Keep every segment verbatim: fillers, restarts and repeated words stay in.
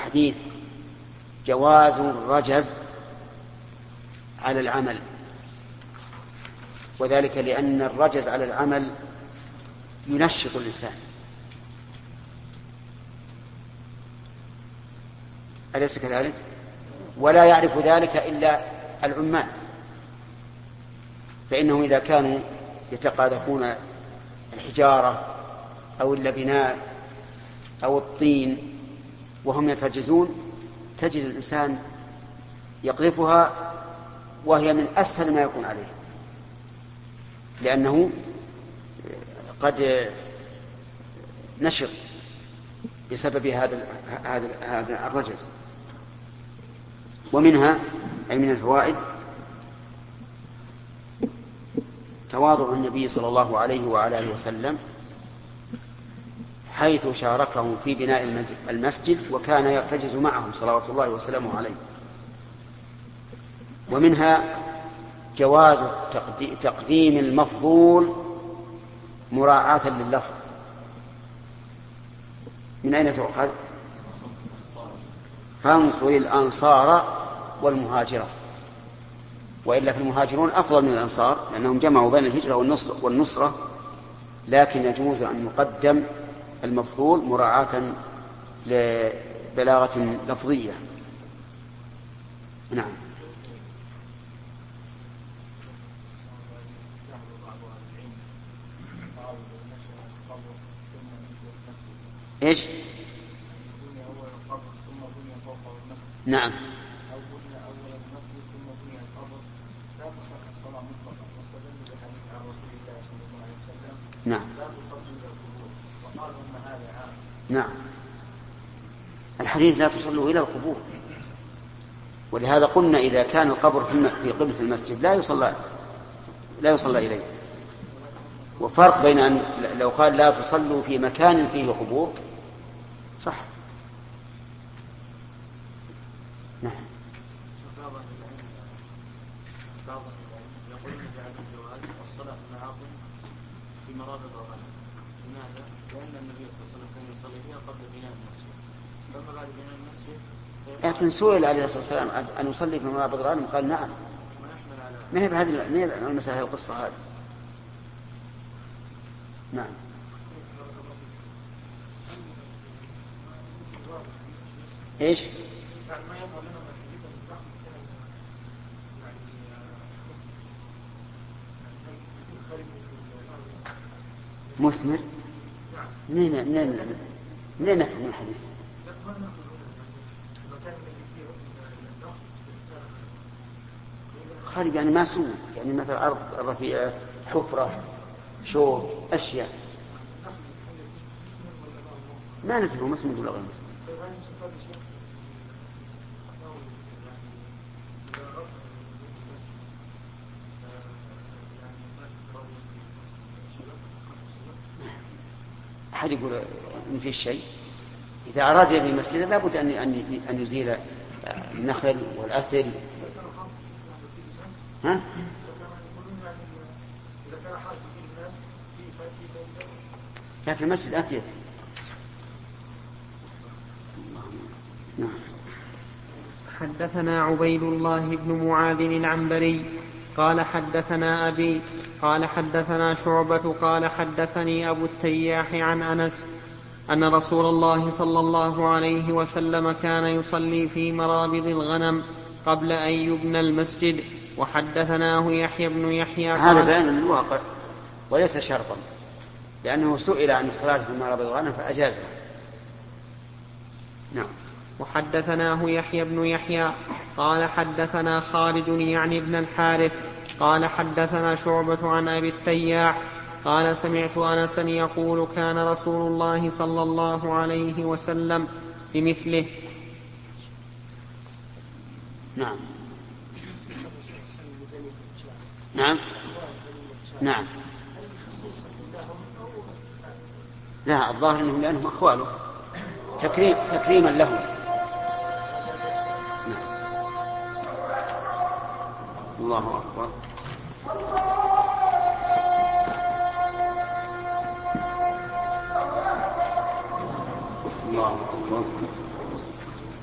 الحديث جواز الرجز على العمل، وذلك لأن الرجز على العمل ينشط الإنسان، أليس كذلك؟ ولا يعرف ذلك إلا العمال، فإنهم إذا كانوا يتقاذفون الحجارة أو اللبنات أو الطين وهم يترجزون تجد الإنسان يقذفها وهي من أسهل ما يكون عليه، لأنه قد نشط بسبب هذا هذا الرجز. ومنها أي من الفوائد تواضع النبي صلى الله عليه وعلى آله وسلم حيث شاركهم في بناء المسجد وكان يرتجز معهم صلوات الله وسلامه عليه. ومنها جواز تقديم المفضول مراعاة لللفظ. من أين تؤخذ؟ فانصر الأنصار والمهاجرة، وإلا في المهاجرون أفضل من الأنصار لأنهم جمعوا بين الهجرة والنصرة، لكن يجوز أن يقدم المفضول مراعاة لبلاغة لفظية. نعم. إيش؟ نعم. نعم. نعم. الحديث لا تصلوا إلى القبور، ولهذا قلنا إذا كان القبر في قبلة المسجد لا يصلى لا يصلى إليه. وفرق بين أن لو قال لا تصلوا في مكان فيه قبور صح. نعم. الصلاة في مرابض الغنم. لماذا؟ لأن النبي صلى الله عليه وسلم كان يصلي فيها قبل بناء المسجد، فما بعد بناء المسجد لكن سئل عليه الصلاة والسلام أن يصلي في مرابض الغنم قال نعم. ما هي بهذه ما هي المسألة القصة هذه. نعم. إيش؟ مثمر؟ منين منين منين نفهم الحديث؟ خارج يعني ما سوء، يعني مثل أرض رفيعة، حفرة، شوك، أشياء ما نتبه مسلم ولا غير مسلم. أحد يقول إن في شيء إذا أراد يبني المسجد لابد أن أن يزيل النخل والأثل. ها؟ لكن المسجد أفيد. نعم. حدثنا عبيد الله بن معاذ العنبري قال حدثنا أبي قال حدثنا شعبة قال حدثني أبو التياح عن أنس أن رسول الله صلى الله عليه وسلم كان يصلي في مرابض الغنم قبل أن يبنى المسجد. وحدثناه يحيى بن يحيى هذا بيان للواقع وليس شرطا، لأنه سئل عن الصلاة في مرابض الغنم فأجازها. نعم. وحدثناه يحيى بن يحيى قال حدثنا خالد يعني ابن الحارث قال حدثنا شعبة عن أبي التياح قال سمعت أنسا يقول كان رسول الله صلى الله عليه وسلم بمثله. نعم. نعم. نعم. لا، الظاهر أنهم لأنهم أخواله تكريم تكريما لهم. نعم. الله أكبر. الله أكبر.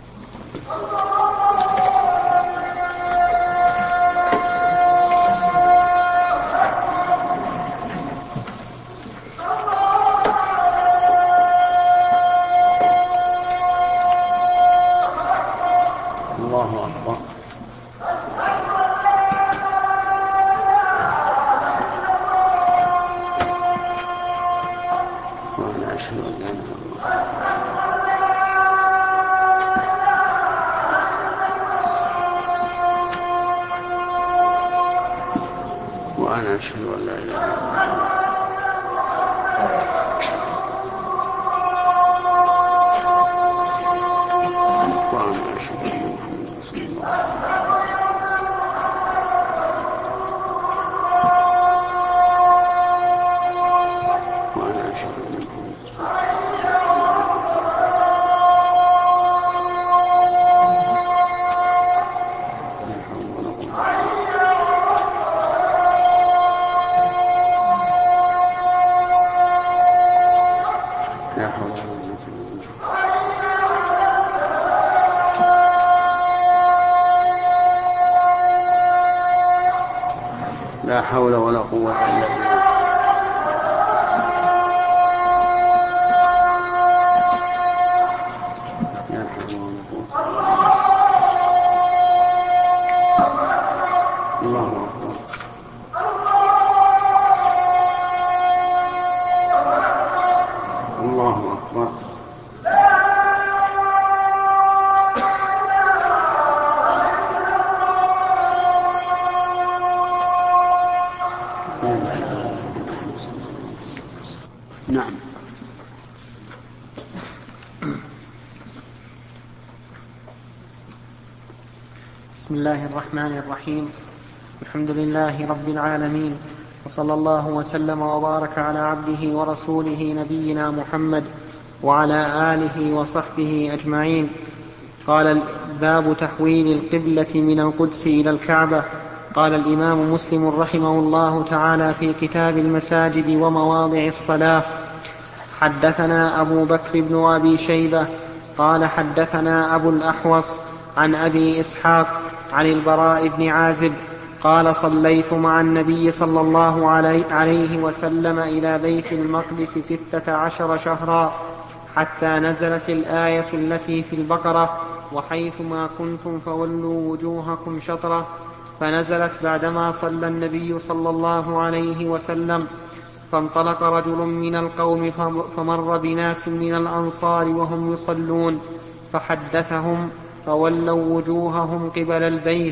الله أكبر. وأنا أشهد أن لا إله إلا الله وأنا أشهد أن لا إله إلا الله لا حول ولا قوة إلا بالله. لا حول ولا قوة. الله أكبر. الله أكبر. نعم. بسم الله الرحمن الرحيم. الحمد لله رب العالمين، وصلى الله وسلم وبارك على عبده ورسوله نبينا محمد وعلى آله وصحبه أجمعين. قال باب تحويل القبلة من القدس إلى الكعبة. قال الإمام مسلم رحمه الله تعالى في كتاب المساجد ومواضع الصلاة: حدثنا أبو بكر بن أبي شيبة قال حدثنا أبو الأحوص عن أبي إسحاق عن البراء بن عازب قال: صليت مع النبي صلى الله عليه وسلم إلى بيت المقدس ستة عشر شهرا حتى نزلت الآية التي في البقرة: وحيثما كنتم فولوا وجوهكم شطرة، فنزلت بعدما صلى النبي صلى الله عليه وسلم. فانطلق رجل من القوم فمر بناس من الأنصار وهم يصلون فحدثهم فولوا وجوههم قبل البيت.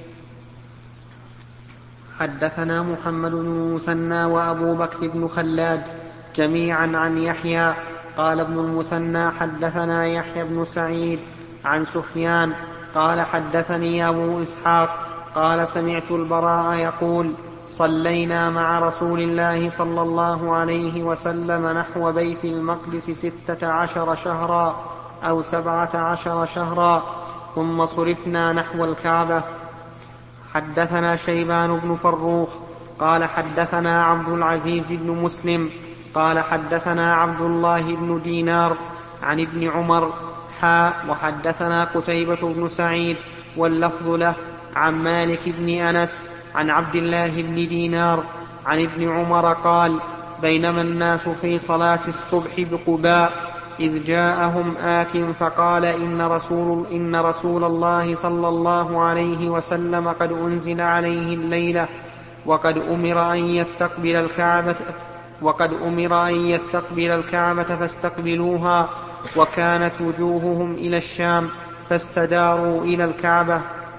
حدثنا محمد بن مثنى وأبو بكر بن خلاد جميعا عن يحيى قال ابن المثنى حدثنا يحيى بن سعيد عن سفيان قال حدثني أبو إسحاق قال: سمعت البراء يقول: صلينا مع رسول الله صلى الله عليه وسلم نحو بيت المقدس ستة عشر شهرا أو سبعة عشر شهرا، ثم صرفنا نحو الكعبة. حدثنا شيبان بن فروخ قال حدثنا عبد العزيز بن مسلم قال حدثنا عبد الله بن دينار عن ابن عمر حاء وحدثنا قتيبة بن سعيد واللفظ له عن مالك بن أنس عن عبد الله بن دينار عن ابن عمر قال: بينما الناس في صلاة الصبح بقباء إذ جاءهم آت فقال: إن رسول, إن رسول الله صلى الله عليه وسلم قد أنزل عليه الليلة وقد أمر أن يستقبل الكعبة وقد أمر أن يستقبل الكعبة فاستقبلوها، وكانت وجوههم إلى الشام فاستداروا إلى الكعبة.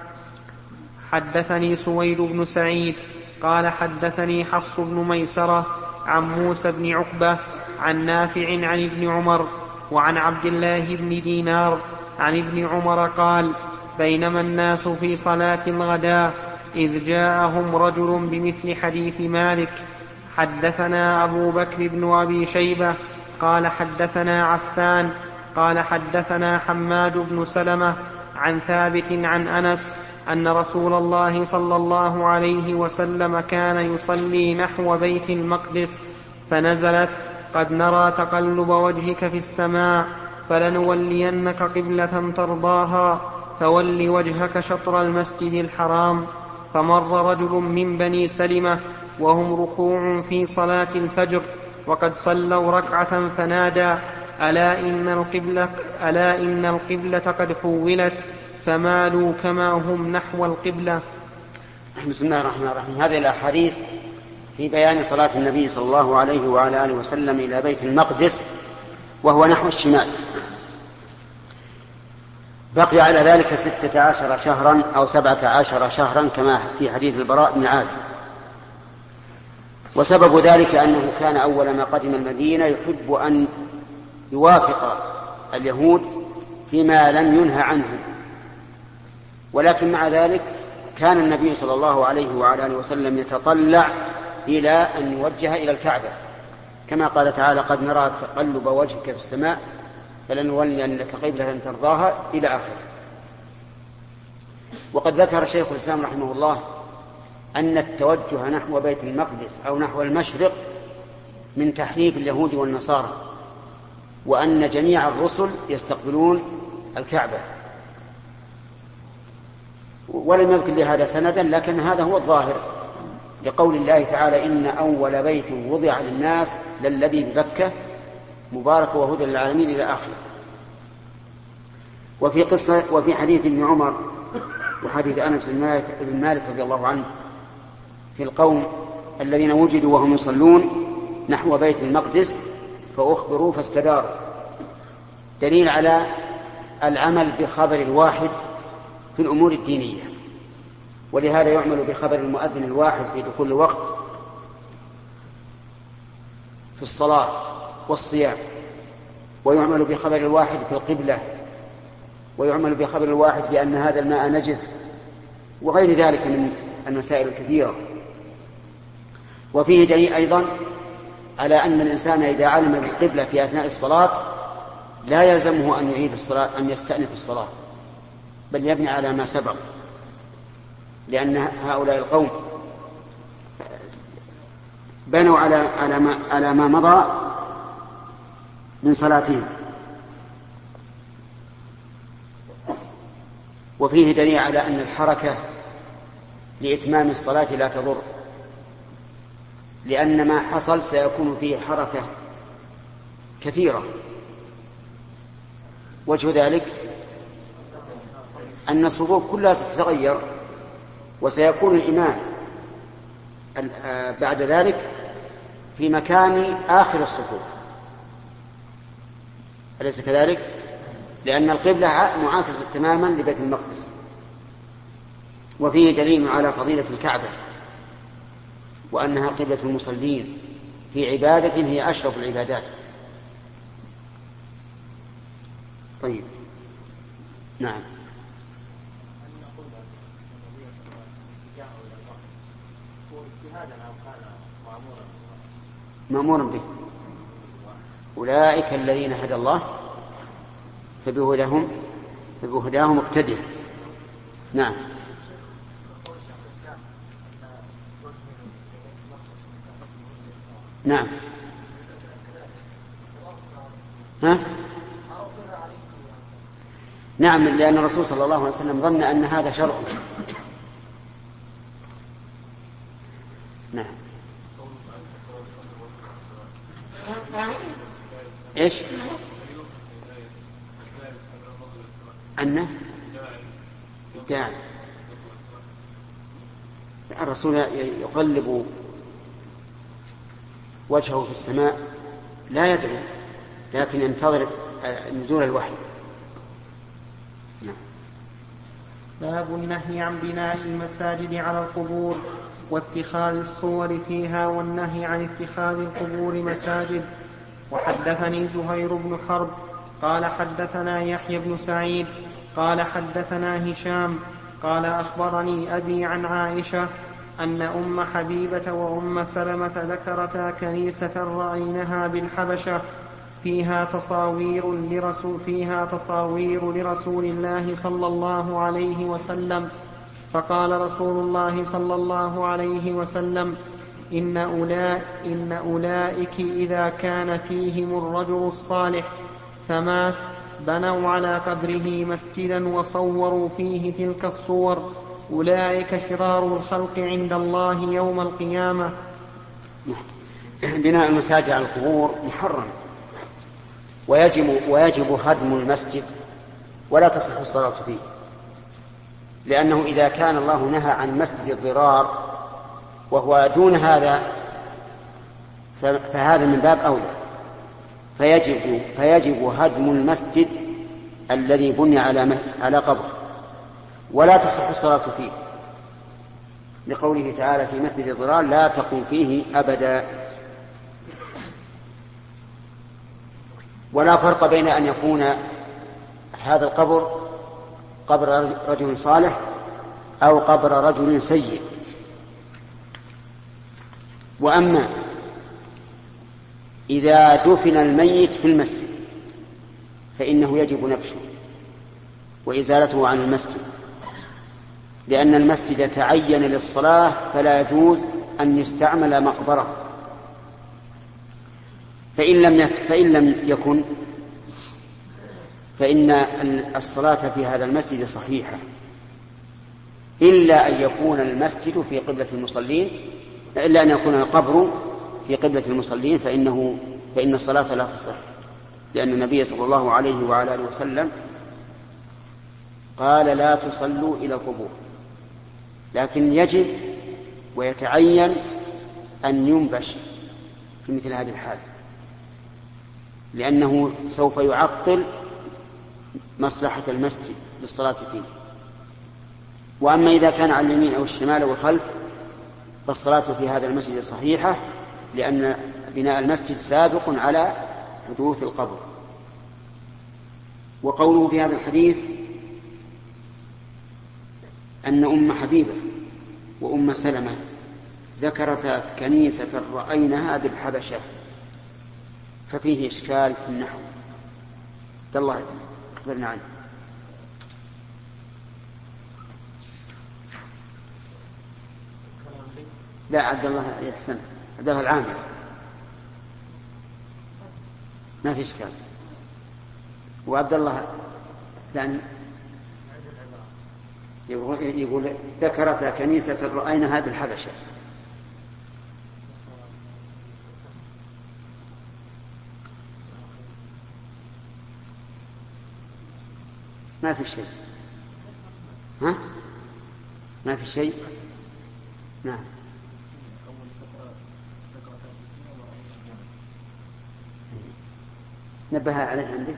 حدثني سويد بن سعيد قال حدثني حفص بن ميسرة عن موسى بن عقبة عن نافع عن ابن عمر وعن عبد الله بن دينار عن ابن عمر قال: بينما الناس في صلاة الغداء إذ جاءهم رجل بمثل حديث مالك. حدثنا أبو بكر بن أبي شيبة قال حدثنا عفان قال حدثنا حماد بن سلمة عن ثابت عن أنس أن رسول الله صلى الله عليه وسلم كان يصلي نحو بيت المقدس فنزلت: قد نرى تقلب وجهك في السماء فلنولينك قبلة ترضاها فول وجهك شطر المسجد الحرام. فمر رجل من بني سلمة وهم ركوع في صلاة الفجر وقد صلوا ركعة فنادى: ألا إن القبلة, ألا إن القبلة قد حولت. فمالوا كما هم نحو القبلة. بسم الله الرحمن الرحيم. هذه الأحاديث في بيان صلاة النبي صلى الله عليه وعلى آله وسلم إلى بيت المقدس وهو نحو الشمال. بقي على ذلك ستة عشر شهرا أو سبعة عشر شهرا كما في حديث البراء بن عازب. وسبب ذلك أنه كان أول ما قدم المدينة يحب أن يوافق اليهود فيما لم ينهى عنه، ولكن مع ذلك كان النبي صلى الله عليه وعلى آله وسلم يتطلع إلى أن يوجه إلى الكعبة، كما قال تعالى: قد نرى تقلب وجهك في السماء فلنولينك قبلة ترضاها إلى آخره. وقد ذكر شيخ الإسلام رحمه الله أن التوجه نحو بيت المقدس أو نحو المشرق من تحريف اليهود والنصارى، وأن جميع الرسل يستقبلون الكعبة، ولم يذكر لهذا سندا، لكن هذا هو الظاهر لقول الله تعالى: إن أول بيت وضع للناس للذي ببكة مبارك وهدى للعالمين إلى آخره. وفي قصة وفي حديث ابن عمر وحديث أنس بن مالك رضي الله عنه في القوم الذين وجدوا وهم يصلون نحو بيت المقدس فأخبروا فاستداروا، دليل على العمل بخبر الواحد في الأمور الدينية. ولهذا يعمل بخبر المؤذن الواحد في دخول الوقت في الصلاة والصيام، ويعمل بخبر الواحد في القبلة، ويعمل بخبر الواحد بأن هذا الماء نجس، وغير ذلك من المسائل الكثيرة. وفيه دليل أيضا على أن الإنسان إذا علم بالقبلة في أثناء الصلاة لا يلزمه أن يعيد الصلاة أن يستأنف الصلاة، بل يبني على ما سبق، لأن هؤلاء القوم بنوا على على ما على ما مضى من صلاتهم. وفيه دليل على أن الحركة لإتمام الصلاة لا تضر، لأن ما حصل سيكون فيه حركة كثيرة. وجه ذلك أن الصفوف كلها ستتغير، وسيكون الإمام بعد ذلك في مكان آخر الصفوف، أليس كذلك؟ لأن القبلة معاكسة تماما لبيت المقدس. وفيه دليل على فضيلة الكعبة وأنها قبلة المصلين في عبادة هي أشرف العبادات. طيب، نعم. مأمورا به. أولئك الذين هدى الله فبهداهم فبهداهم اقتدع. نعم. نعم. ها؟ نعم، لأن الرسول صلى الله عليه وسلم ظن أن هذا شرع. نعم. إيش؟ أنه داعي. الرسول يقلب وجهه في السماء لا يدعو، لكن ينتظر نزول الوحي. نعم. باب النهي عن بناء المساجد على القبور واتخاذ الصور فيها والنهي عن اتخاذ القبور مساجد. وحدثني زهير بن حرب قال حدثنا يحيى بن سعيد قال حدثنا هشام قال أخبرني أبي عن عائشة أن أم حبيبة وأم سلمة ذكرتا كنيسة رأينها بالحبشة فيها تصاوير لرسول, فيها تصاوير لرسول الله صلى الله عليه وسلم، فقال رسول الله صلى الله عليه وسلم: إن, أولا إن أولئك إذا كان فيهم الرجل الصالح فمات بنوا على قبره مسجدا وصوروا فيه تلك الصور، أولئك شرار الخلق عند الله يوم القيامة. بناء المساجد على القبور محرم، ويجب, ويجب هدم المسجد ولا تصح الصلاة فيه. لأنه إذا كان الله نهى عن مسجد الضرار وهو دون هذا فهذا من باب أولى، فيجب, فيجب هدم المسجد الذي بني على على قبر، ولا تصح الصلاة فيه، لقوله تعالى في مسجد الضرار لا تقم فيه أبدا. ولا فرق بين أن يكون هذا القبر قبر رجل صالح أو قبر رجل سيء. وأما إذا دفن الميت في المسجد فإنه يجب نبشه وإزالته عن المسجد، لأن المسجد تعين للصلاة فلا يجوز أن يستعمل مقبرة. فإن لم فإن لم يكن فإن الصلاة في هذا المسجد صحيحة، إلا أن يكون المسجد في قبلة المصلين، إلا أن يكون القبر في قبلة المصلين فإنه فإن الصلاة لا تصح، لأن النبي صلى الله عليه وعلى آله وسلم قال لا تصلوا إلى القبور. لكن يجب ويتعين أن ينبش في مثل هذه الحال، لأنه سوف يعطل مصلحة المسجد للصلاة فيه. وأما إذا كان على اليمين أو الشمال أو الخلف فالصلاة في هذا المسجد صحيحة، لأن بناء المسجد سابق على حدوث القبر. وقوله في هذا الحديث أن أم حبيبة وأم سلمة ذكرتا كنيسة رأينها بالحبشة، ففيه إشكال في النحو. عبد الله أخبرنا عنه. لا عبد الله يحسن، عبد الله العامر ما في إشكال. وعبد الله الثاني يقول, يقول ذكرت كنيسة رأينها بالحبشة. ما في شيء. ها؟ ما في شيء. نعم. نبه عليه عندك.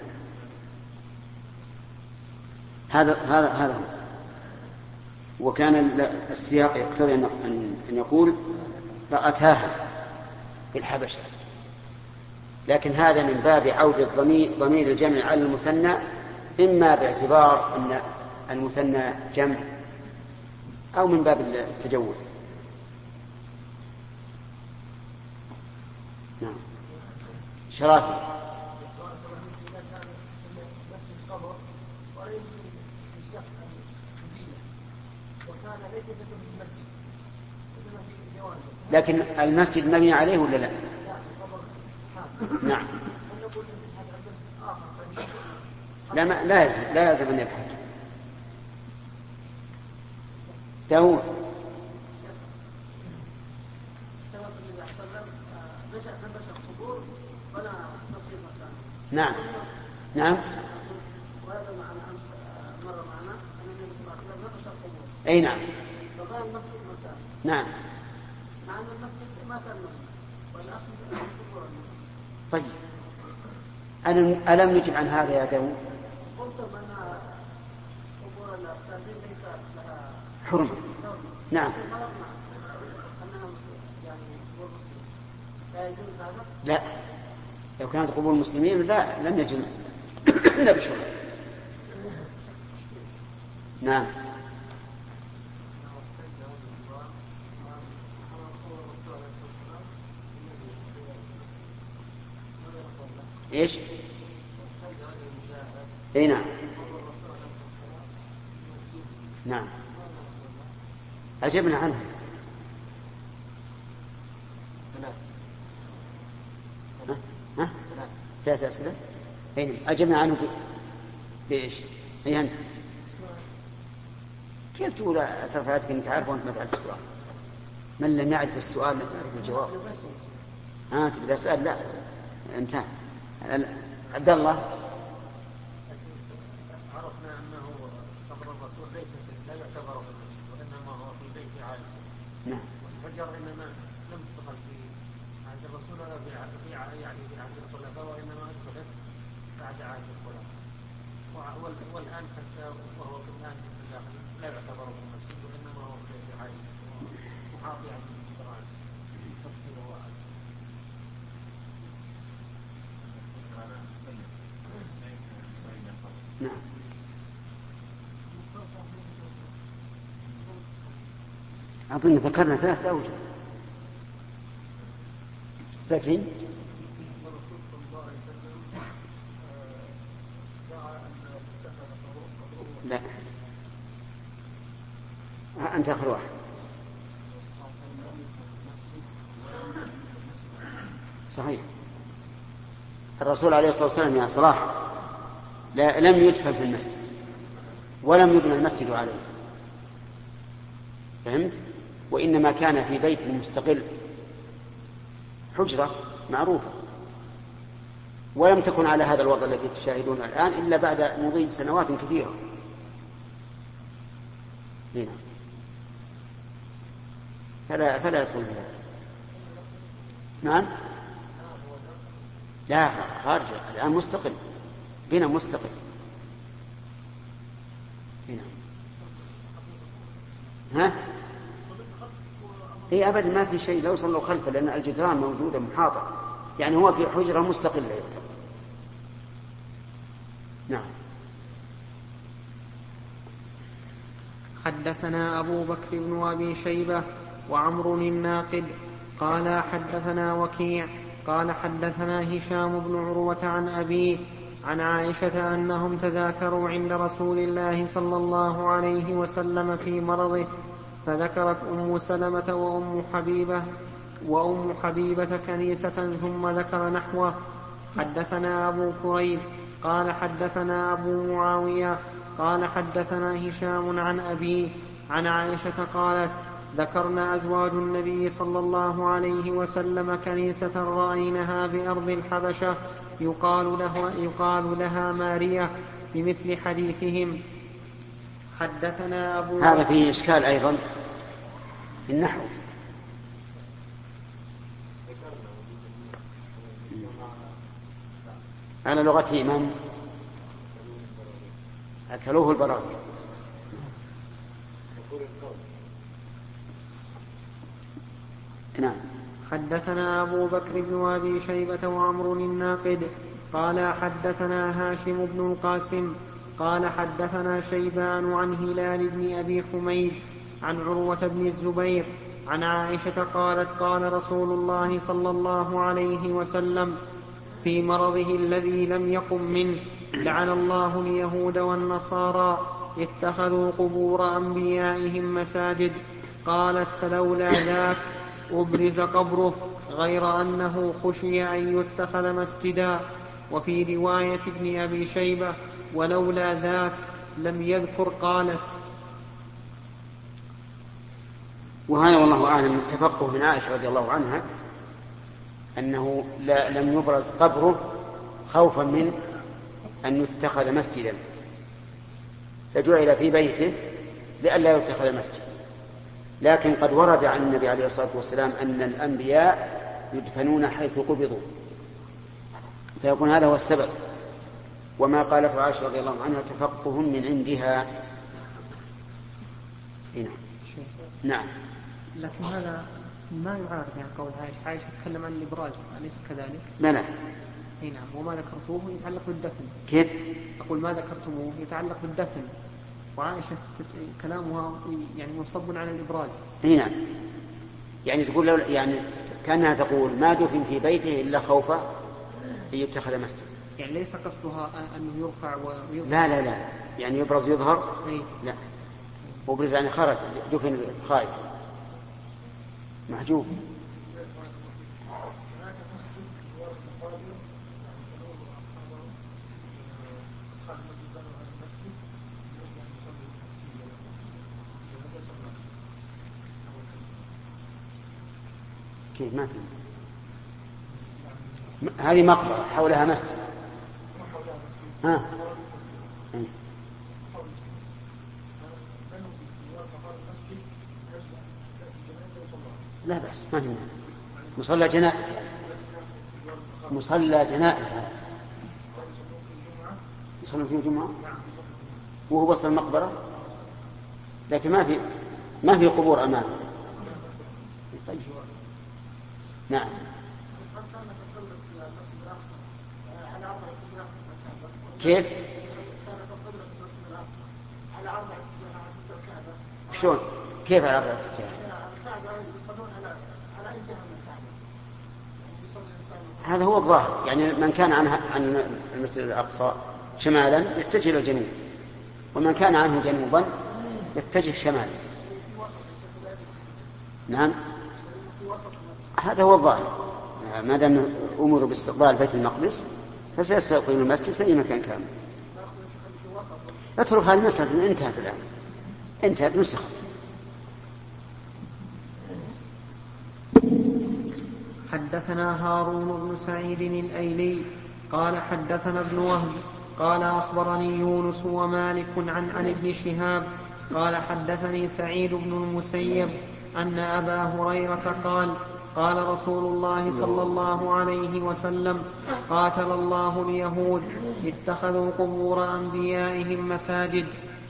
هذا هذا هذا هو. وكان السياق يقتضي أن يقول رأتاها في الحبشة، لكن هذا من باب عود ضمير الجمع على المثنى، إما باعتبار أن المثنى جمع أو من باب التجوز. نعم. شرافي. لكن المسجد مبني عليه ولا لا؟ نعم. لا ما لا يلزم لا يلزم أن يبحث. داود. نعم نعم. أي نعم. نعم. طيب ألم نجب عن هذا يا داود؟ حرمة. نعم. لا، لو كانت قبور المسلمين لا لم يجب إلا بشرط. نعم. إيش؟ أي نعم. نعم. أجبنا عنه. ها؟ ها؟ ثلاثة أسئلة. أي نعم. أجبنا عنه ب... بإيش؟ أي أنت؟ كيف تقول ترفع يدك إنك عارف وأنت ما تعرف السؤال؟ من لم يعرف السؤال لم يعرف الجواب. ها تبدأ أسأل؟ لا انتهى. عبد الله. عرفنا أنه قبر الرسول ليس في لا يعتبر في المسجد وإنما هو في بيت عائشة. نعم. والحجر إنما لم تدخل في عهد الرسول ولا في يعني في عهد الخلفاء، وإنما أدخلت بعد عهد الخلفاء. والآن حتى وهو في الآن في الداخل لا يعتبر في المسجد وإنما هو في بيت عائشة محاط يعني بالقرآن تفسيره واحد. نعم. أظن ذكرنا ثلاثة أوجه. ساكين؟ لا، أنت آخر واحد. صحيح. الرسول عليه الصلاة والسلام يا صلاح لا لم يدفن في المسجد ولم يبنى المسجد عليه، فهمت؟ وإنما كان في بيت مستقل، حجرة معروفة، ولم تكن على هذا الوضع الذي تشاهدونه الآن إلا بعد مضي سنوات كثيرة. هنا فلا فلا يدخل في هذا. نعم. لا، خارج الآن مستقل، بنا مستقل. هنا ها هي أبدا ما في شيء، لو صلوا خلفه لأن الجدران موجودة محاطة، يعني هو في حجرة مستقلة يعتبر. نعم. حدثنا أبو بكر بن أبي شيبة وعمر الناقد قال حدثنا وكيع قال حدثنا هشام بن عروة عن أبيه عن عائشة أنهم تذاكروا عند رسول الله صلى الله عليه وسلم في مرضه، فذكرت أم سلمة وأم حبيبة وأم حبيبة كنيسة ثم ذكر نحوه. حدثنا أبو كريب قال حدثنا أبو معاوية قال حدثنا هشام عن أبيه عن عائشة قالت ذكرنا أزواج النبي صلى الله عليه وسلم كنيسة رأيناها بأرض الحبشة يقال لها, يقال لها مارية بمثل حديثهم. حدثنا أبو هذا فيه إشكال أيضا في النحو. على لغته من أكلوه البراغيث. نعم. حدثنا أبو بكر بن أبي شيبة وعمر الناقد قال حدثنا هاشم بن القاسم قال حدثنا شيبان عن هلال بن أبي حميد عن عروة بن الزبير عن عائشة قالت قال رسول الله صلى الله عليه وسلم في مرضه الذي لم يقم منه لعن الله اليهود والنصارى اتخذوا قبور أنبيائهم مساجد. قالت فلولا ذاك أبرز قبره غير أنه خشي أن يتخذ مسجدا. وفي رواية ابن أبي شيبة ولولا ذاك لم يذكر قالت. وهذا والله أعلم تفقه من عائشة رضي الله عنها أنه لا لم يبرز قبره خوفا من أن يتخذ مسجدا، فجعل في بيته لئلا يتخذ مسجد. لكن قد ورد عن النبي عليه الصلاة والسلام أن الأنبياء يدفنون حيث قبضوا، فيكون هذا هو السبب. وما قالته عائشة رضي الله عنها تفقه من عندها. هنا. نعم. لكن هذا ما يعارض يعني قول عائشة. عائشة تتكلم عن الإبراز أليس كذلك؟ لا لا. اي نعم. وما ذكرتوه يتعلق بالدفن. كيف؟ أقول ما ذكرتموه يتعلق بالدفن، وعائشة كلامها يعني منصب على الإبراز. اي نعم. يعني تقول لو يعني كأنها تقول ما دفن في بيته إلا خوفا أن يتخذ مسجد. يعني ليس قصدها أنه يرفع ويظهر. لا لا لا، يعني يبرز يظهر. أي. لا، مبرز يعني خرج دفن خارج محجوب. كيف ما في؟ هذه مقبرة حولها مسجد. ها. لا بأس، ما في مصلى جنائز، مصلى جنائز يصلون فيه الجمعة وهو وسط المقبرة، لكن ما في ما في قبور أمامه. طيب. نعم. كيف؟ شلون؟ كيف على أربعة اتجاهات؟ هذا هو الظاهر، يعني من كان عنها عن المسجد الأقصى شمالا يتجه إلى الجنوب، ومن كان عنه جنوبا يتجه شمالا. نعم، هذا هو الظاهر، ما دام أمروا باستقبال بيت المقدس فسيستقبلون المسجد في أي مكان كان. اترك هذه المسألة، انتهت الآن، انتهت نسخت. حدثنا هارون بن سعيد الأيلي قال حدثنا ابن وهب قال أخبرني يونس ومالك عن عن ابن شهاب قال حدثني سعيد بن المسيب أن أبا هريرة قال قال رسول الله صلى الله عليه وسلم قاتل الله اليهود اتخذوا قبور أنبيائهم مساجد.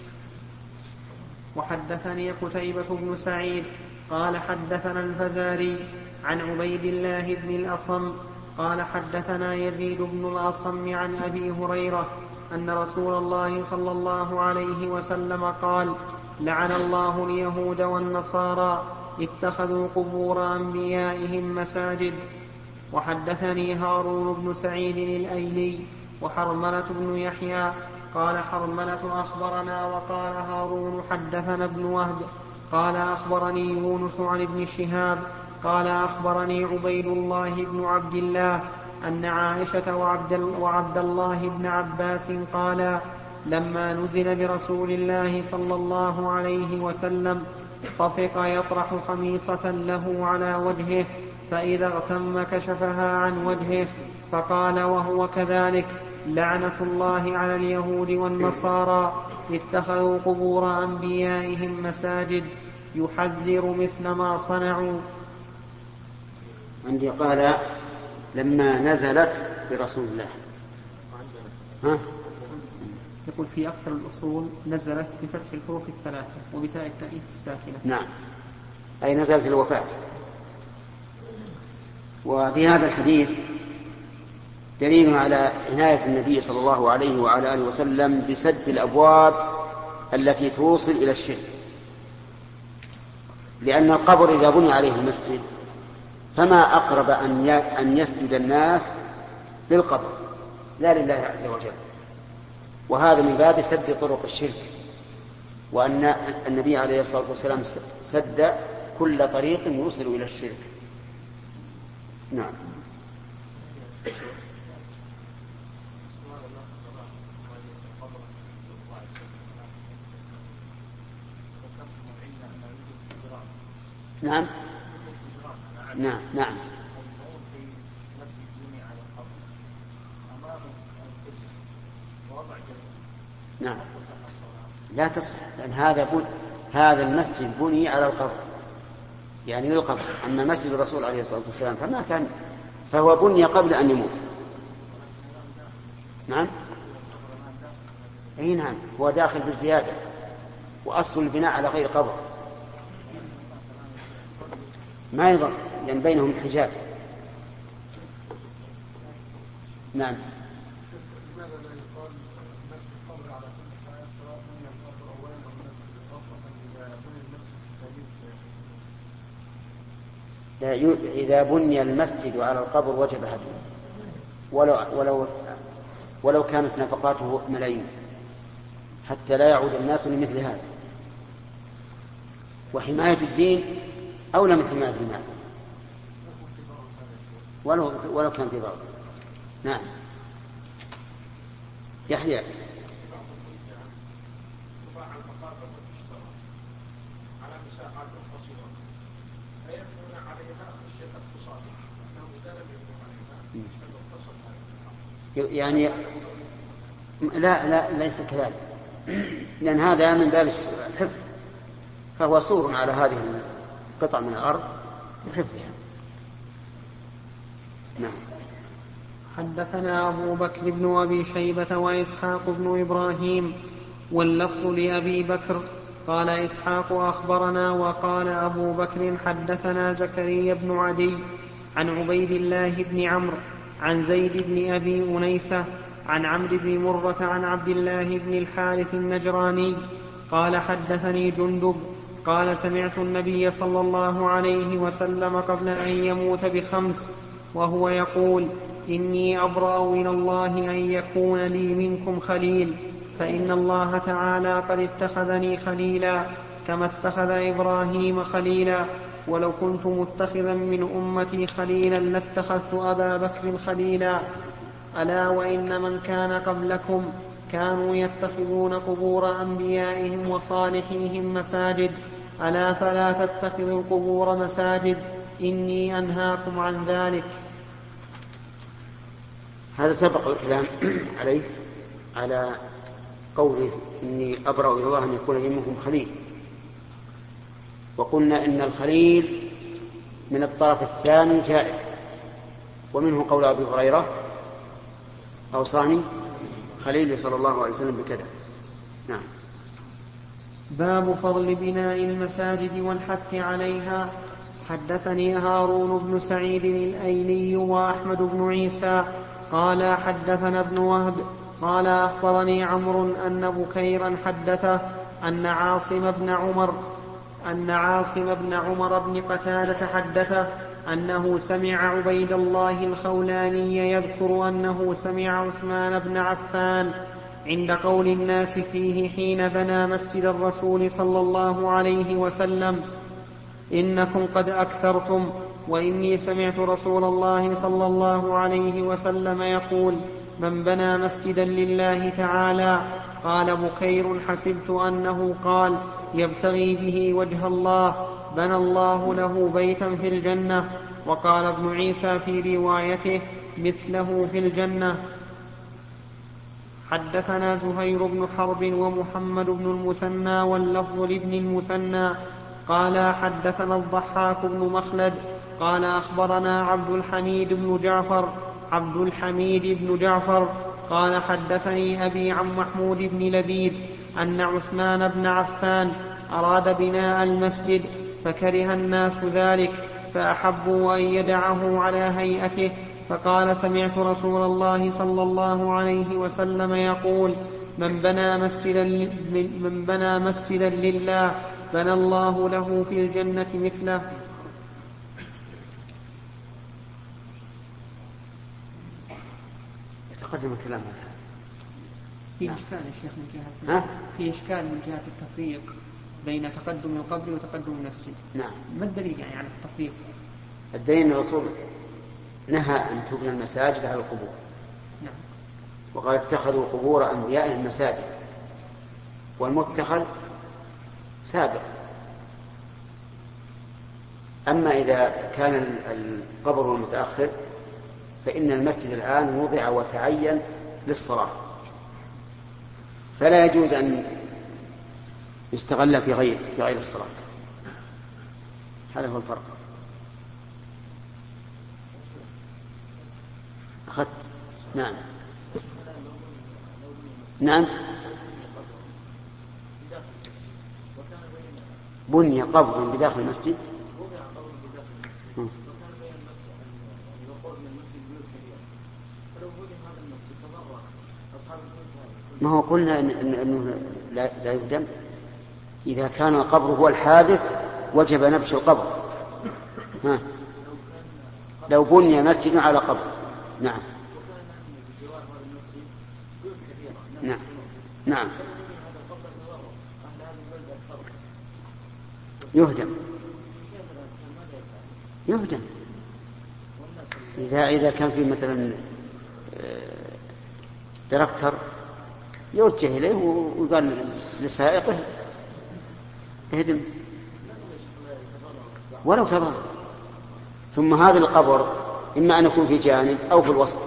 وحدثني قتيبة بن سعيد قال حدثنا الفزاري عن عبيد الله بن الأصم قال حدثنا يزيد بن الأصم عن أبي هريرة أن رسول الله صلى الله عليه وسلم قال لعن الله اليهود والنصارى اتخذوا قبور أنبيائهم مساجد. وحدثني هارون بن سعيد الأيلي وحرملة بن يحيى قال حرملة أخبرنا وقال هارون حدثنا ابن وهب قال أخبرني يونس عن ابن شهاب قال أخبرني عبيد الله بن عبد الله أن عائشة وعبد, وعبد الله بن عباس قالا لما نزل برسول الله صلى الله عليه وسلم طفق يطرح خميصة له على وجهه فإذا اغتم كشفها عن وجهه فقال وهو كذلك لعنة الله على اليهود والنصارى اتخذوا قبور أنبيائهم مساجد يحذر مثل ما صنعوا. عندي قال لما نزلت برسول الله. ها؟ يقول في أكثر الأصول نزلت بفتح الحروف الثلاثة وبتاء التأنيث الساكنة. نعم، أي نزلت الوفاة. وفي هذا الحديث دليل على عناية النبي صلى الله عليه وعلى آله وسلم بسد الأبواب التي توصل إلى الشرك، لأن القبر إذا بني عليه المسجد فما أقرب أن يسجد الناس للقبر لا لله عز وجل، وهذا من باب سد طرق الشرك، وأن النبي عليه الصلاة والسلام سد كل طريق يوصل إلى الشرك. نعم. نعم نعم نعم نعم لا تصح، لأن هذا بن... هذا المسجد بني على القبر، يعني للقبر. أما مسجد الرسول عليه الصلاة والسلام فما كان، فهو بني قبل أن يموت. نعم أي نعم، هو داخل بالزيادة، وأصل البناء على غير قبر ما يضر، لأن بينهم حجاب. نعم. إذا بني المسجد على القبر وجب هدمه، ولو, ولو, ولو كانت نفقاته ملايين، حتى لا يعود الناس لمثل هذا. وحماية الدين أولى من حماية المال ولو, ولو كان في ضرر. نعم. يحيى. يعني لا لا ليس كذلك، لأن هذا من باب الحفظ، فهو سور على هذه القطع من الأرض بحفظها. نعم. حدثنا أبو بكر بن أبي شيبة وإسحاق بن إبراهيم واللفظ لأبي بكر قال إسحاق أخبرنا وقال أبو بكر حدثنا زكريا بن عدي عن عبيد الله بن عمرو عن زيد بن أبي أنيسة عن عمرو بن مرة عن عبد الله بن الحارث النجراني قال حدثني جندب قال سمعت النبي صلى الله عليه وسلم قبل أن يموت بخمس وهو يقول إني أبرأ إلى الله أن يكون لي منكم خليل فإن الله تعالى قد اتخذني خليلا كما اتخذ إبراهيم خليلا ولو كنت متخذا من أمتي خليلا لاتخذت أبا بكر خليلا ألا وإن من كان قبلكم كانوا يتخذون قبور أنبيائهم وصالحيهم مساجد ألا فلا تتخذوا القبور مساجد إني أنهاكم عن ذلك. هذا سبق الكلام عليه على قوله إني أبرأ إلى الله أن يكون لي منكم خليل، وقلنا إن الخليل من الطرف الثاني جائز، ومنه قول أبي هريرة أوصاني خليل صلى الله عليه وسلم بكذا. نعم. باب فضل بناء المساجد والحث عليها. حدثني هارون بن سعيد الأيلي وأحمد بن عيسى قال حدثنا ابن وهب قال أخبرني عمرو أن بكيرا حدثه أن عاصم بن عمر أن عاصم بن عمر بن قتادة حدثه أنه سمع عبيد الله الخولاني يذكر أنه سمع عثمان بن عفان عند قول الناس فيه حين بنى مسجد الرسول صلى الله عليه وسلم إنكم قد أكثرتم وإني سمعت رسول الله صلى الله عليه وسلم يقول من بنى مسجدا لله تعالى. قال بكير حسبت أنه قال يبتغي به وجه الله بنى الله له بيتا في الجنة. وقال ابن عيسى في روايته مثله في الجنة. حدثنا زهير بن حرب ومحمد بن المثنى واللفظ لابن المثنى قال حدثنا الضحاك بن مخلد قال أخبرنا عبد الحميد بن جعفر عبد الحميد بن جعفر قال حدثني أبي عن محمود بن لبيد أن عثمان بن عفان أراد بناء المسجد فكره الناس ذلك فأحبوا أن يدعه على هيئته، فقال سمعت رسول الله صلى الله عليه وسلم يقول من بنى مسجدا, من بنى مسجدا لله بنى الله له في الجنة مثله. يتقدم الكلام هذا. في إشكال يا شيخ من جهة في إشكال من جهة التفريق بين تقدم القبر وتقدم المسجد. نعم. ما الدليل يعني على التفريق؟ الدليل الرسول نهى أن تبنى المساجد على القبور. نعم. وقال اتخذوا قبور أنبيائهم مساجد، والمتخذ سابق. أما إذا كان القبر المتأخر فإن المسجد الآن وضع وتعين للصلاة، فلا يجوز أن يستغل في غير في غير الصلاة. هذا هو الفرق. أخذت. نعم نعم. بني قبر بداخل المسجد. ما هو قلنا إن أنه لا, لا يهدم. إذا كان القبر هو الحادث وجب نبش القبر. ها. لو بني مسجد على قبر. نعم نعم نعم يهدم يهدم إذا إذا كان في مثلا ديركتر يوجه إليه ويقال لسائقه اهدم ولو تضر. ثم هذا القبر إما أن يكون في جانب أو في الوسط.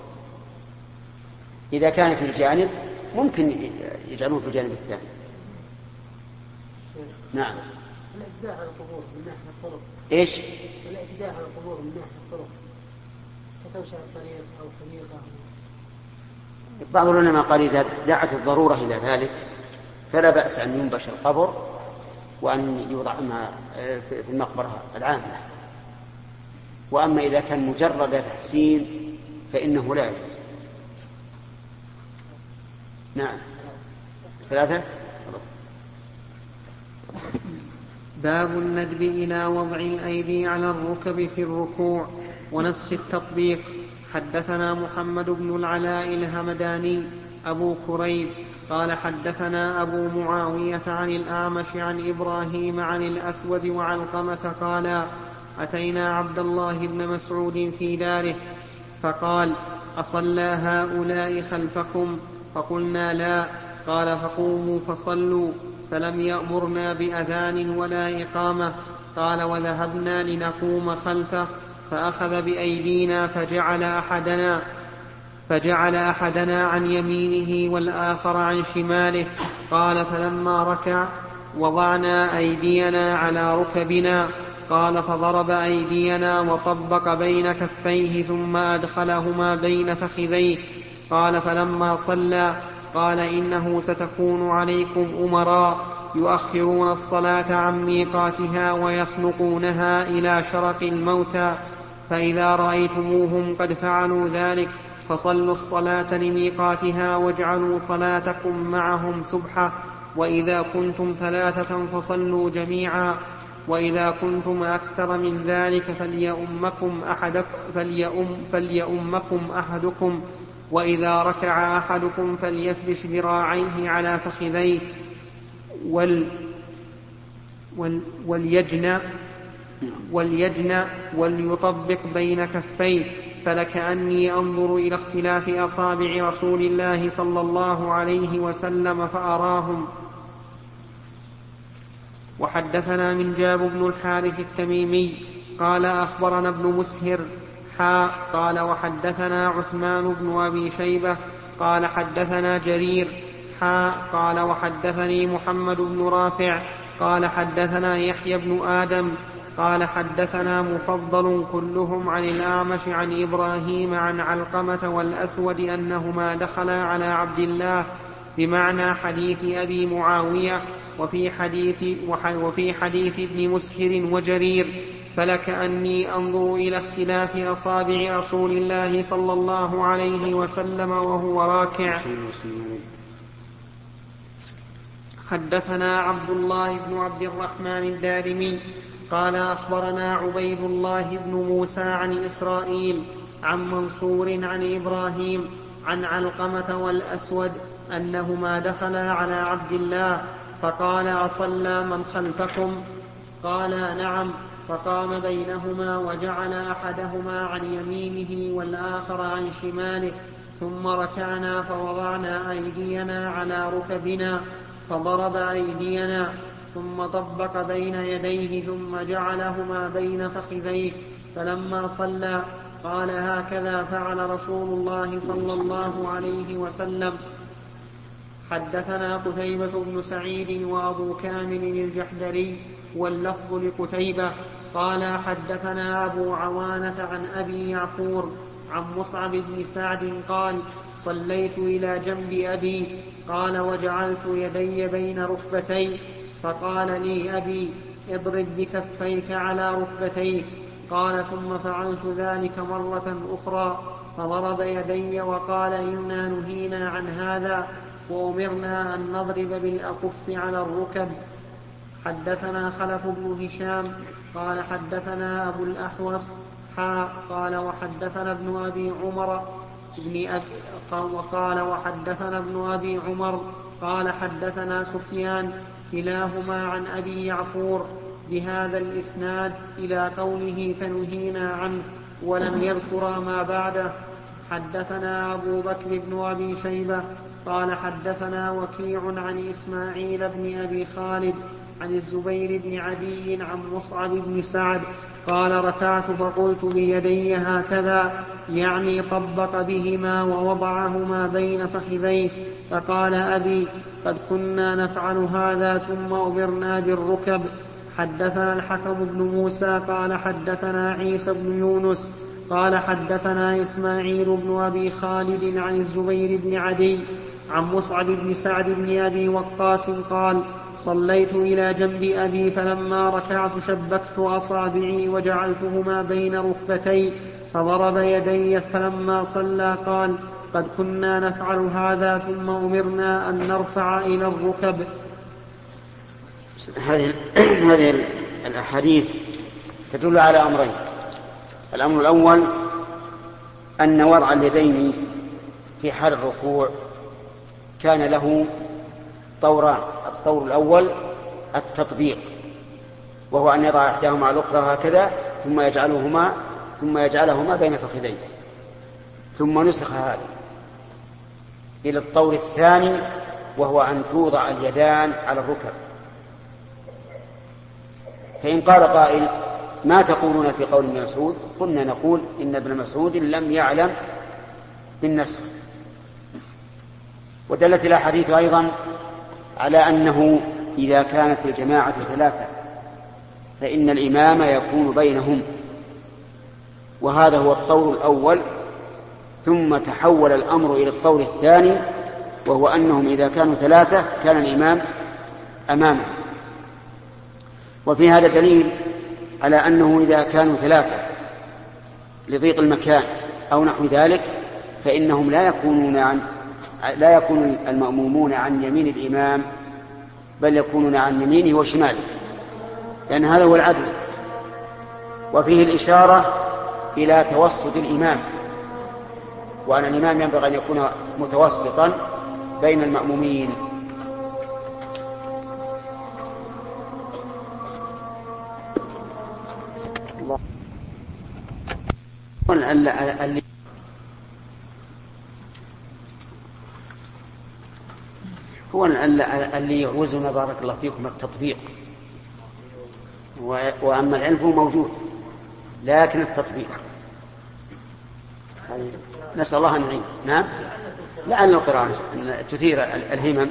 إذا كان في الجانب ممكن يجعلوه في الجانب الثاني. نعم. الاعتداء على القبور من ناحية الطرق. إيش؟ الاعتداء على القبور من ناحية الطرق كتوسع الطريق أو حديقة. بعض العلماء قال إذا دعت الضرورة إلى ذلك فلا بأس أن ينبش القبر وأن يوضع في المقبرة العامة. وأما إذا كان مجرد تحسين فإنه لا يجوز. نعم. ثلاثة. باب الندب إلى وضع الأيدي على الركب في الركوع ونسخ التطبيق. حدثنا محمد بن العلاء الهمداني أبو كريب قال حدثنا أبو معاوية عن الأعمش عن إبراهيم عن الأسود وعلقمة قال أتينا عبد الله بن مسعود في داره فقال أصلى هؤلاء خلفكم؟ فقلنا لا. قال فقوموا فصلوا. فلم يأمرنا بأذان ولا إقامة. قال وذهبنا لنقوم خلفه فأخذ بأيدينا فجعل أحدنا فجعل أحدنا عن يمينه والآخر عن شماله. قال فلما ركع وضعنا أيدينا على ركبنا. قال فضرب أيدينا وطبق بين كفيه ثم أدخلهما بين فخذيه. قال فلما صلى قال إنه ستكون عليكم أمراء يؤخرون الصلاة عن ميقاتها ويخنقونها إلى شرق الموتى، فإذا رأيتموهم قد فعلوا ذلك فصلوا الصلاة لميقاتها واجعلوا صلاتكم معهم سبحة، وإذا كنتم ثلاثة فصلوا جميعا، وإذا كنتم أكثر من ذلك فليؤمكم أحدكم, فليؤم فليؤمكم أحدكم، وإذا ركع أحدكم فليفرش ذراعيه على فخذيه وال وال وليجنى وليجنى وليطبق بين كفيه، فلكأني أنظر إلى اختلاف أصابع رسول الله صلى الله عليه وسلم فأراهم. وحدثنا من جاب بن الحارث التميمي قال أخبرنا ابن مسهر حا قال وحدثنا عثمان بن أبي شيبة قال حدثنا جرير حا قال وحدثني محمد بن رافع قال حدثنا يحيى بن آدم قال حدثنا مفضل كلهم عن الأعمش عن إبراهيم عن علقمة والأسود أنهما دخلا على عبد الله بمعنى حديث أبي معاوية وفي حديث, وفي حديث ابن مسهر وجرير، فلكأني أنظر إلى اختلاف أصابع رسول الله صلى الله عليه وسلم وهو راكع. حدثنا عبد الله بن عبد الرحمن الدارمي قال أخبرنا عبيد الله بن موسى عن إسرائيل عن منصور عن إبراهيم عن علقمة والأسود أنهما دخلا على عبد الله فقال أصلى من خلفكم؟ قال نعم، فقام بينهما وجعل أحدهما عن يمينه والآخر عن شماله، ثم ركعنا فوضعنا أيدينا على ركبنا فضرب أيدينا ثم طبق بين يديه ثم جعلهما بين فخذيه، فلما صلى قال هكذا فعل رسول الله صلى الله عليه وسلم. حدثنا قتيبة بن سعيد وأبو كامل الجحدري واللفظ لقتيبة قال حدثنا أبو عوانة عن أبي يعفور عن مصعب بن سعد قال صليت إلى جنب أبي قال وجعلت يدي بين ركبتي، فقال لي أبي اضرب بكفيك على ركبتيك، قال ثم فعلت ذلك مرة أخرى فضرب يدي وقال إنا نهينا عن هذا وأمرنا أن نضرب بالأكف على الركب. حدثنا خلف بن هشام قال حدثنا أبو الأحوص حا قال وحدثنا ابن أبي عمر ابن أبي وقال وحدثنا ابن أبي عمر قال حدثنا سفيان كلاهما عن أبي يعفور بهذا الإسناد إلى قوله فنهينا عنه ولم يذكر ما بعده. حدثنا أبو بكر بن أبي شيبة قال حدثنا وكيع عن إسماعيل بن أبي خالد عن الزبير بن عدي عن مصعب بن سعد قال ركعت فقلت بيدي هكذا يعني طبق بهما ووضعهما بين فخذيه، فقال أبي قد كنا نفعل هذا ثم أمرنا بالركب. حدثنا الحكم بن موسى قال حدثنا عيسى بن يونس قال حدثنا إسماعيل بن أبي خالد عن الزبير بن عدي عن مصعب بن سعد بن أبي وقاص قال صليت إلى جنب أبي فلما ركعت شبكت أصابعي وجعلتهما بين ركبتي فضرب يدي فلما صلى قال قد كنا نفعل هذا ثم أمرنا أن نرفع إلى الركب. هذه هذه الأحاديث تدل على أمرين. الأمر الأول أن وضع اليدين في حال الركوع كان له طوران. الطور الأول التطبيق، وهو أن يضع إحداهما على الأخرى هكذا ثم يجعلهما ثم يجعلهما بين فخذيه، ثم نسخ هذا إلى الطور الثاني وهو أن توضع اليدان على الركب. فإن قال قائل ما تقولون في قول ابن مسعود؟ قلنا نقول إن ابن مسعود لم يعلم بالنسخ. ودلت الأحاديث أيضا على أنه إذا كانت الجماعة ثلاثة فإن الإمام يكون بينهم، وهذا هو الطور الأول. ثم تحول الأمر إلى الطور الثاني وهو أنهم إذا كانوا ثلاثة كان الإمام أمامه. وفي هذا دليل على أنه إذا كانوا ثلاثة لضيق المكان أو نحو ذلك فإنهم لا يكونون عن لا يكون المأمومون عن يمين الإمام، بل يكونون عن يمينه وشماله، لأن هذا هو العدل. وفيه الإشارة إلى توسط الإمام، وأن الإمام ينبغي أن يكون متوسطا بين المأمومين. اللي هو اللي يعوزنا بارك الله فيكم التطبيق، وأما العلم هو موجود لكن التطبيق نسأل الله أن نعين. نعم، لعل القرآن تثير الهمم.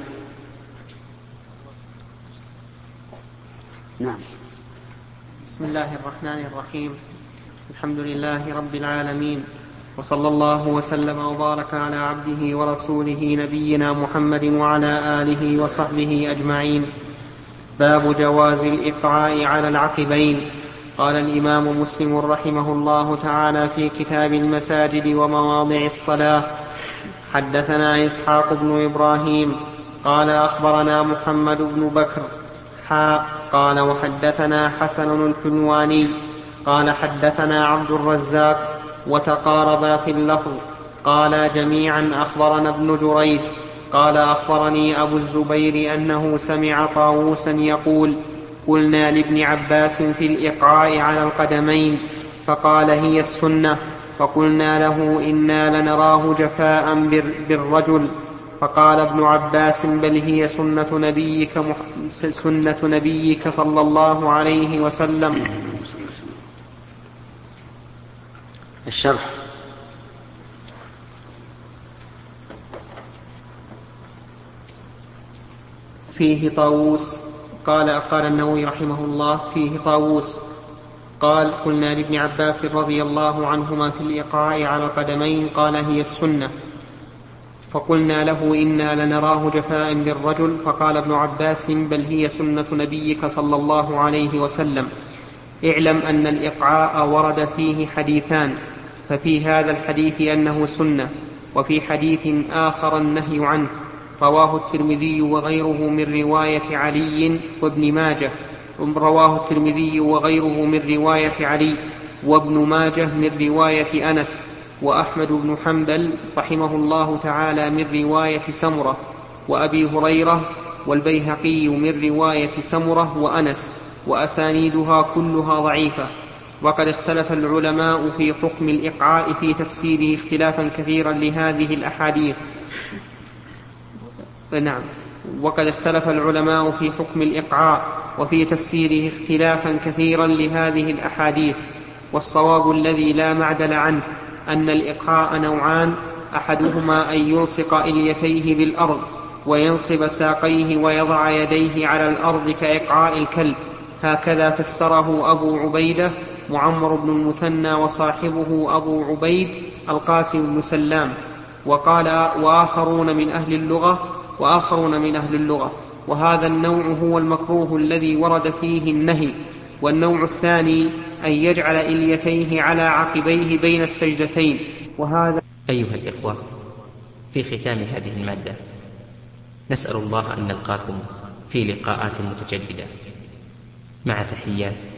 نعم. بسم الله الرحمن الرحيم. الحمد لله رب العالمين، وصلى الله وسلم وبارك على عبده ورسوله نبينا محمد وعلى آله وصحبه أجمعين. باب جواز الإقعاء على العقبين. قال الإمام مسلم رحمه الله تعالى في كتاب المساجد ومواضع الصلاة: حدثنا إسحاق بن إبراهيم قال أخبرنا محمد بن بكر حاء قال وحدثنا حسن الحلواني قال حدثنا عبد الرزاق وتقاربا في اللفظ قال جميعا أخبرنا ابن جريج قال أخبرني أبو الزبير أنه سمع طاووسا يقول: قلنا لابن عباس في الإقعاء على القدمين فقال: هي السنة. فقلنا له: إنا لنراه جفاء بالرجل. فقال ابن عباس: بل هي سنة نبيك, مح... سنة نبيك صلى الله عليه وسلم. الشرح. فيه طاووس قال قال النووي رحمه الله: فيه طاووس قال: قلنا لابن عباس رضي الله عنهما في الإقعاء على القدمين قال: هي السنة. فقلنا له: إنا لنراه جفاء بالرجل. فقال ابن عباس: بل هي سنة نبيك صلى الله عليه وسلم. اعلم أن الإقعاء ورد فيه حديثان، ففي هذا الحديث أنه سنة، وفي حديث آخر النهي عنه، رواه الترمذي وغيره من رواية علي وابن ماجه رواه الترمذي وغيره من رواية علي وابن ماجه من رواية أنس، وأحمد بن حنبل رحمه الله تعالى من رواية سمرة، وأبي هريرة، والبيهقي من رواية سمرة وأنس، وأسانيدها كلها ضعيفة. وقد اختلف العلماء في حكم الإقعاء في تفسيره اختلافا كثيرا لهذه الأحاديث. نعم وقد اختلف العلماء في حكم الإقعاء وفي تفسيره اختلافا كثيرا لهذه الأحاديث، والصواب الذي لا معدل عنه أن الإقعاء نوعان: أحدهما أن يلصق إليتيه بالأرض وينصب ساقيه ويضع يديه على الأرض كإقعاء الكلب، هكذا فسره أبو عبيدة معمر بن المثنى وصاحبه أبو عبيد القاسم بن سلام. وقال وآخرون من أهل اللغة وآخرون من أهل اللغة وهذا النوع هو المكروه الذي ورد فيه النهي. والنوع الثاني أن يجعل إليتيه على عقبيه بين السجدتين. وهذا أيها الإخوة، في ختام هذه المادة نسأل الله أن نلقاكم في لقاءات متجددة، مع تحيات